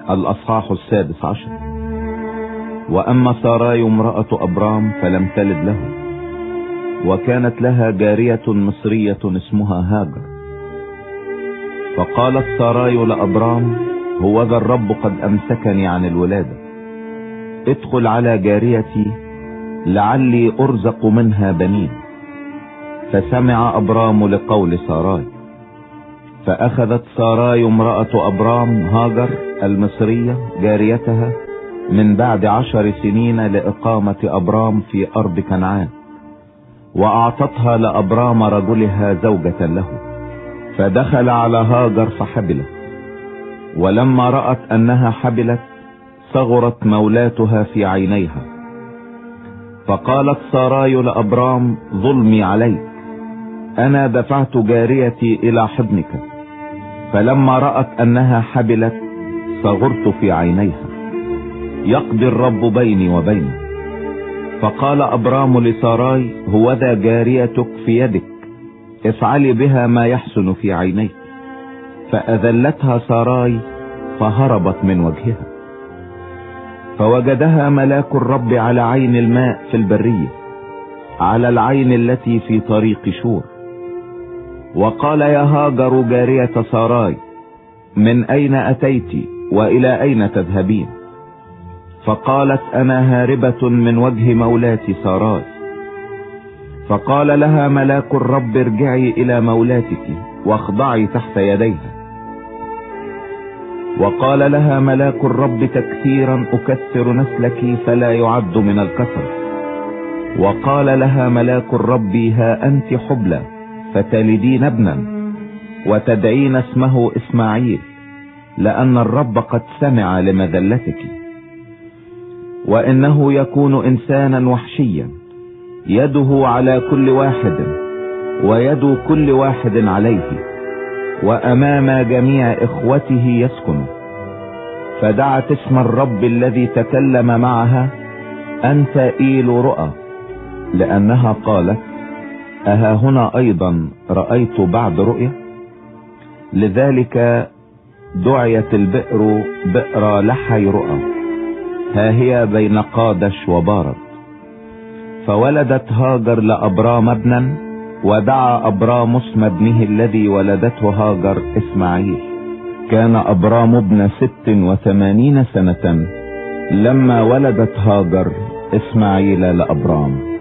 الأصحاح 16. وأما ساراي امرأة أبرام فلم تلد له، وكانت لها جارية مصرية اسمها هاجر. فقالت ساراي لأبرام: هوذا الرب قد أمسكني عن الولادة، ادخل على جاريتي لعلي أرزق منها بنين. فسمع أبرام لقول ساراي، فأخذت ساراي امرأة أبرام هاجر المصرية جاريتها من بعد 10 سنين لإقامة أبرام في أرض كنعان، وأعطتها لأبرام رجلها زوجة له. فدخل على هاجر فحبلت، ولما رأت أنها حبلت صغرت مولاتها في عينيها. فقالت ساراي لأبرام: ظلمي عليك، أنا دفعت جاريتي إلى حضنك. فلما رأت أنها حبلت صغرت في عينيها، يقضي الرب بيني وبينه. فقال أبرام لساراي: هوذا جاريتك في يدك، افعلي بها ما يحسن في عينيك. فأذلتها ساراي فهربت من وجهها. فوجدها ملاك الرب على عين الماء في البرية، على العين التي في طريق شور. وقال: يا هاجر جارية ساراي، من أين أتيت وإلى أين تذهبين؟ فقالت: أنا هاربة من وجه مولاتي ساراي. فقال لها ملاك الرب: ارجعي إلى مولاتك واخضعي تحت يديها. وقال لها ملاك الرب: تكثيرا أكثر نسلك فلا يعد من الكثر. وقال لها ملاك الرب: ها أنت حبلى فتلدين ابنا وتدعين اسمه إسماعيل، لأن الرب قد سمع لمذلتك. وإنه يكون إنسانا وحشيا، يده على كل واحد ويد كل واحد عليه، وأمام جميع إخوته يسكن. فدعت اسم الرب الذي تكلم معها أنت إيل رؤى، لأنها قالت: أها هنا أيضا رأيت بعد رؤيا. لذلك دعيت البئر بئر لحي رؤى، ها هي بين قادش وبارد. فولدت هاجر لأبرام ابنا، ودعا أبرام اسم ابنه الذي ولدته هاجر إسماعيل. كان أبرام ابن 86 سنة لما ولدت هاجر إسماعيل لأبرام.